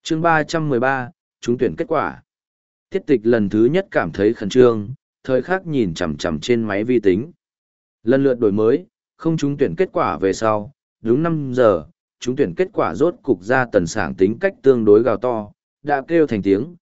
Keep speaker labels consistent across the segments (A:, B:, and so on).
A: chương 313, trúng tuyển kết quả. Tiết tịch lần thứ nhất cảm thấy khẩn trương, thời khắc nhìn chằm chằm trên máy vi tính. Lần lượt đổi mới, không trúng tuyển kết quả về sau, đúng 5 giờ, trúng tuyển kết quả rốt cục ra. Tần Sảng tính cách tương đối gào to, đã kêu thành tiếng,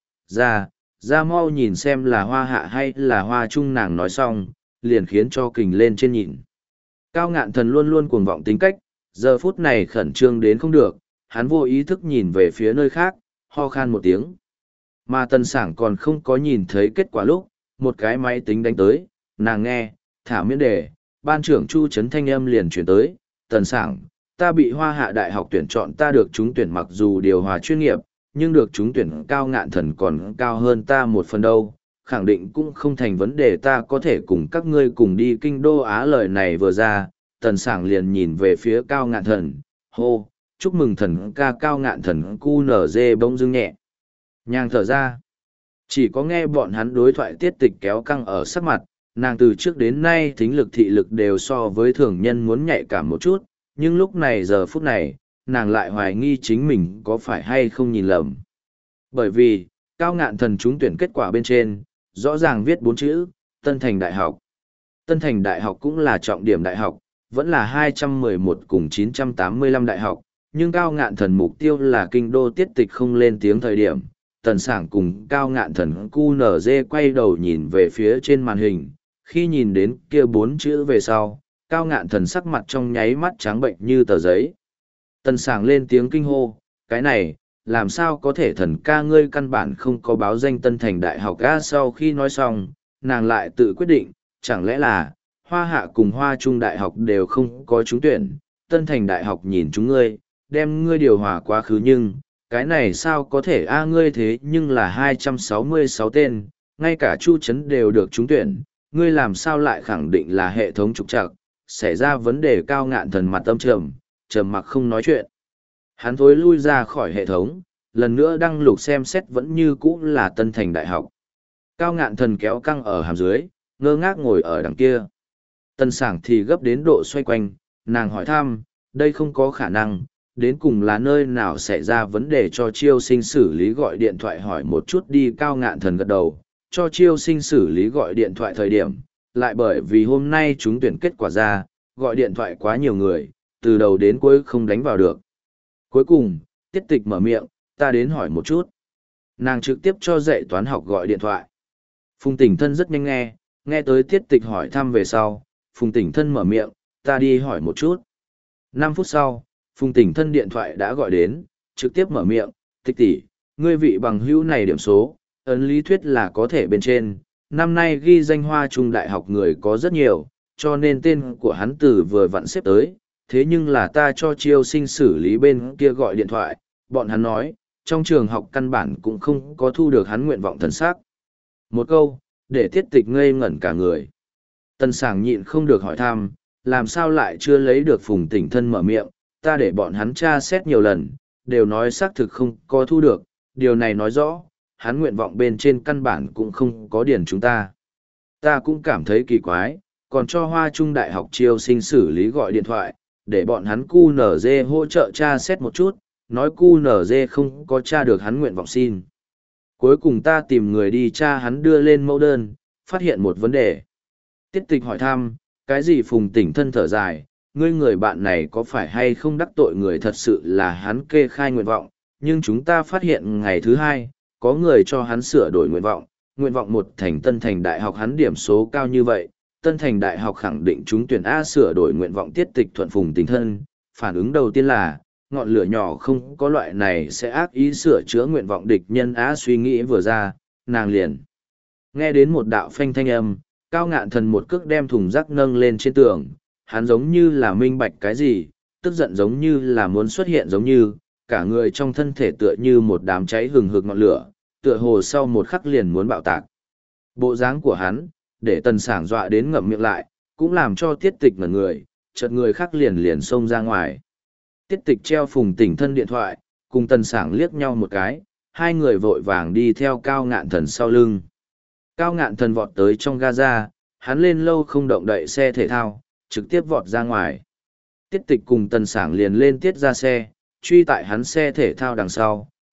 A: ra mau nhìn xem là Hoa Hạ hay là Hoa Trung. Nàng nói xong, liền khiến cho kình lên trên nhìn. Cao Ngạn Thần luôn luôn cuồng vọng tính cách, giờ phút này khẩn trương đến không được, hắn vô ý thức nhìn về phía nơi khác, ho khan một tiếng. Mà Tần Sảng còn không có nhìn thấy kết quả lúc, một cái máy tính đánh tới, nàng nghe, thả miễn đề, ban trưởng Chu Trấn thanh âm liền chuyển tới, Tần Sảng, ta bị Hoa Hạ Đại học tuyển chọn, ta được trúng tuyển mặc dù điều hòa chuyên nghiệp, nhưng được trúng tuyển Cao Ngạn Thần còn cao hơn ta một phần đâu, khẳng định cũng không thành vấn đề, ta có thể cùng các ngươi cùng đi kinh đô Á. Lời này vừa ra, Tần Sảng liền nhìn về phía Cao Ngạn Thần, hô, chúc mừng thần ca. Cao Ngạn Thần cu nở dê bỗng dưng nhẹ nhàng thở ra. Chỉ có nghe bọn hắn đối thoại, tiết tịch kéo căng ở sắc mặt, nàng từ trước đến nay thính lực thị lực đều so với thường nhân muốn nhạy cảm một chút, nhưng lúc này giờ phút này, nàng lại hoài nghi chính mình có phải hay không nhìn lầm. Bởi vì, Cao Ngạn Thần trúng tuyển kết quả bên trên, rõ ràng viết 4 chữ, Tân Thành Đại học. Tân Thành Đại học cũng là trọng điểm đại học, vẫn là 211 cùng 985 đại học, nhưng Cao Ngạn Thần mục tiêu là kinh đô. Tiết tịch không lên tiếng thời điểm, Tần Sảng cùng Cao Ngạn Thần QNZ quay đầu nhìn về phía trên màn hình, khi nhìn đến kia 4 chữ về sau, Cao Ngạn Thần sắc mặt trong nháy mắt trắng bệnh như tờ giấy. Tần Sảng lên tiếng kinh hô, cái này, làm sao có thể, thần ca ngươi căn bản không có báo danh Tân Thành Đại học a. Sau khi nói xong, nàng lại tự quyết định, chẳng lẽ là, Hoa Hạ cùng Hoa Trung Đại học đều không có trúng tuyển, Tân Thành Đại học nhìn chúng ngươi, đem ngươi điều hòa quá khứ, nhưng, cái này sao có thể a, ngươi thế nhưng là 266 tên, ngay cả Chu Trấn đều được trúng tuyển, ngươi làm sao lại khẳng định là hệ thống trục trặc, xảy ra vấn đề. Cao Ngạn Thần mặt âm trầm mặc không nói chuyện. Hắn thối lui ra khỏi hệ thống, lần nữa đăng lục xem xét, vẫn như cũ là Tân Thành Đại học. Cao Ngạn Thần kéo căng ở hàm dưới, ngơ ngác ngồi ở đằng kia. Tần Sảng thì gấp đến độ xoay quanh, nàng hỏi thăm, đây không có khả năng, đến cùng là nơi nào xảy ra vấn đề, cho Chiêu Sinh xử lý gọi điện thoại hỏi một chút đi. Cao Ngạn Thần gật đầu, cho Chiêu Sinh xử lý gọi điện thoại thời điểm, lại bởi vì hôm nay chúng tuyển kết quả ra, gọi điện thoại quá nhiều người, từ đầu đến cuối không đánh vào được. Cuối cùng, tiết tịch mở miệng, ta đến hỏi một chút. Nàng trực tiếp cho dạy toán học gọi điện thoại. Phùng Tỉnh Thân rất nhanh nghe tới tiết tịch hỏi thăm về sau, Phùng Tỉnh Thân mở miệng, ta đi hỏi một chút. 5 phút sau, Phùng Tỉnh Thân điện thoại đã gọi đến, trực tiếp mở miệng, tịch tỷ, ngươi vị bằng hữu này điểm số, ấn lý thuyết là có thể bên trên, năm nay ghi danh Hoa Trung Đại học người có rất nhiều, cho nên tên của hắn từ vừa vặn xếp tới, thế nhưng là ta cho Chiêu Sinh xử lý bên kia gọi điện thoại, bọn hắn nói, trong trường học căn bản cũng không có thu được hắn nguyện vọng thần sắc. Một câu, để tiết tịch ngây ngẩn cả người. Tần Sảng nhịn không được hỏi thăm, làm sao lại chưa lấy được. Phùng Tỉnh Thân mở miệng, ta để bọn hắn tra xét nhiều lần, đều nói xác thực không có thu được, điều này nói rõ, hắn nguyện vọng bên trên căn bản cũng không có điền chúng ta. Ta cũng cảm thấy kỳ quái, còn cho Hoa Trung Đại học Chiêu Sinh xử lý gọi điện thoại, để bọn hắn QNZ hỗ trợ tra xét một chút, nói QNZ không có tra được hắn nguyện vọng xin. Cuối cùng ta tìm người đi tra hắn đưa lên mẫu đơn, phát hiện một vấn đề. Tiết tịch hỏi thăm, cái gì? Phùng Tỉnh Thân thở dài, ngươi người bạn này có phải hay không đắc tội người, thật sự là hắn kê khai nguyện vọng, nhưng chúng ta phát hiện ngày thứ 2, có người cho hắn sửa đổi nguyện vọng một thành Tân Thành Đại học, hắn điểm số cao như vậy, Tân Thành Đại học khẳng định trúng tuyển A. Sửa đổi nguyện vọng. Tiết tịch thuận Phùng Tỉnh Thân, phản ứng đầu tiên là, ngọn lửa nhỏ không có loại này sẽ ác ý sửa chữa nguyện vọng địch nhân A. Suy nghĩ vừa ra, nàng liền nghe đến một đạo phanh thanh âm, Cao Ngạn Thần một cước đem thùng rác nâng lên trên tường, hắn giống như là minh bạch cái gì, tức giận giống như là muốn xuất hiện, giống như cả người trong thân thể tựa như một đám cháy hừng hực ngọn lửa, tựa hồ sau một khắc liền muốn bạo tạc. Bộ dáng của hắn, để Tần Sảng dọa đến ngậm miệng lại, cũng làm cho tiết tịch ngẩn người, chợt người khác liền xông ra ngoài. Tiết tịch treo Phùng Tỉnh Thân điện thoại, cùng Tần Sảng liếc nhau một cái, hai người vội vàng đi theo Cao Ngạn Thần sau lưng. Cao Ngạn Thần vọt tới trong Gaza, hắn lên lâu không động đậy xe thể thao, trực tiếp vọt ra ngoài. Tiết tịch cùng Tần Sảng liền lên tiết ra xe, truy tại hắn xe thể thao đằng sau,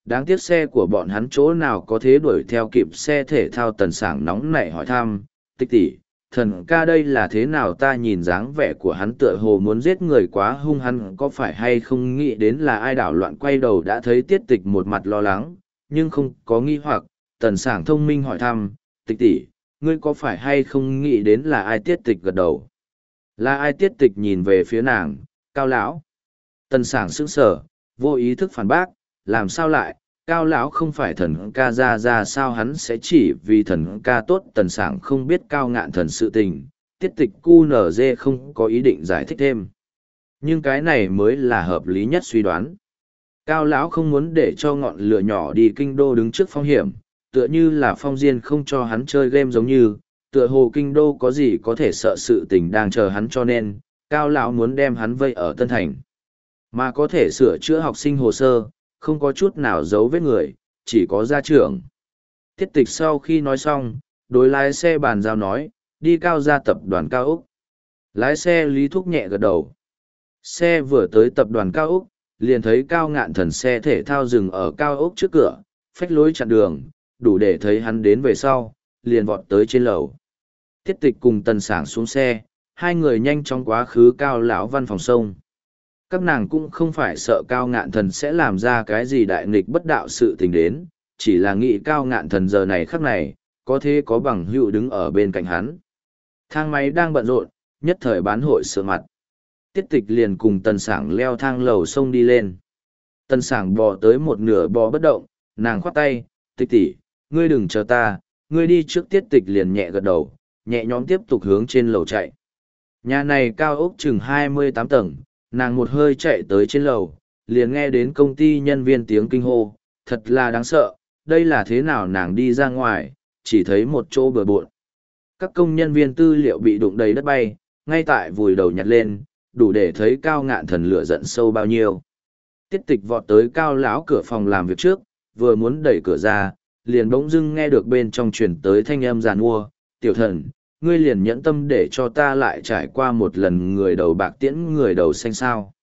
A: đáng tiếc xe của bọn hắn chỗ nào có thế đuổi theo kịp xe thể thao. Tần Sảng nóng nảy hỏi thăm, Tích tỷ, thần ca đây là thế nào? Ta nhìn dáng vẻ của hắn tựa hồ muốn giết người quá hung, hắn có phải hay không nghĩ đến là ai? Đảo loạn quay đầu đã thấy Tiết Tịch một mặt lo lắng, nhưng không có nghi hoặc. Tần Sảng thông minh hỏi thăm, Tịch tỷ, ngươi có phải hay không nghĩ đến là ai? Tiết Tịch gật đầu. Là ai? Tiết Tịch nhìn về phía nàng, Cao lão. Tần Sảng sững sờ, vô ý thức phản bác, làm sao lại, Cao lão không phải thần ca ra sao hắn sẽ chỉ vì thần ca tốt? Tần Sảng không biết Cao Ngạn Thần sự tình, Tiết Tịch QNZ không có ý định giải thích thêm. Nhưng cái này mới là hợp lý nhất suy đoán. Cao lão không muốn để cho ngọn lửa nhỏ đi kinh đô đứng trước phong hiểm, tựa như là Phong Diên không cho hắn chơi game giống như, tựa hồ kinh đô có gì có thể sợ sự tình đang chờ hắn, cho nên Cao lão muốn đem hắn vây ở Tân Thành. Mà có thể sửa chữa học sinh hồ sơ, không có chút nào giấu vết người, chỉ có gia trưởng. Tiết Tịch sau khi nói xong, đối lái xe bàn giao nói, đi Cao gia tập đoàn Cao Úc. Lái xe Lý Thúc nhẹ gật đầu. Xe vừa tới tập đoàn Cao Úc, liền thấy Cao Ngạn Thần xe thể thao dừng ở Cao Úc trước cửa, phách lối chặn đường, đủ để thấy hắn đến về sau, liền vọt tới trên lầu. Tiết Tịch cùng Tần Sảng xuống xe, hai người nhanh chóng quá khứ Cao lão văn phòng sông. Các nàng cũng không phải sợ Cao Ngạn Thần sẽ làm ra cái gì đại nghịch bất đạo sự tình đến, chỉ là nghĩ Cao Ngạn Thần giờ này khắc này, có thể có bằng hữu đứng ở bên cạnh hắn. Thang máy đang bận rộn, nhất thời bán hội sửa mặt. Tiết Tịch liền cùng Tần Sảng leo thang lầu sông đi lên. Tần Sảng bò tới một nửa bò bất động, nàng khoát tay, Tịch tỷ, ngươi đừng chờ ta, ngươi đi trước. Tiết Tịch liền nhẹ gật đầu, nhẹ nhõm tiếp tục hướng trên lầu chạy. Nhà này cao ốc chừng 28 tầng, nàng một hơi chạy tới trên lầu, liền nghe đến công ty nhân viên tiếng kinh hô, thật là đáng sợ, đây là thế nào? Nàng đi ra ngoài, chỉ thấy một chỗ bừa bộn. Các công nhân viên tư liệu bị đụng đầy đất bay, ngay tại vùi đầu nhặt lên, đủ để thấy Cao Ngạn Thần lửa giận sâu bao nhiêu. Tiết Tịch vọt tới Cao lão cửa phòng làm việc trước, vừa muốn đẩy cửa ra, liền bỗng dưng nghe được bên trong truyền tới thanh âm giàn mua, tiểu thần, ngươi liền nhẫn tâm để cho ta lại trải qua một lần người đầu bạc tiễn người đầu xanh sao.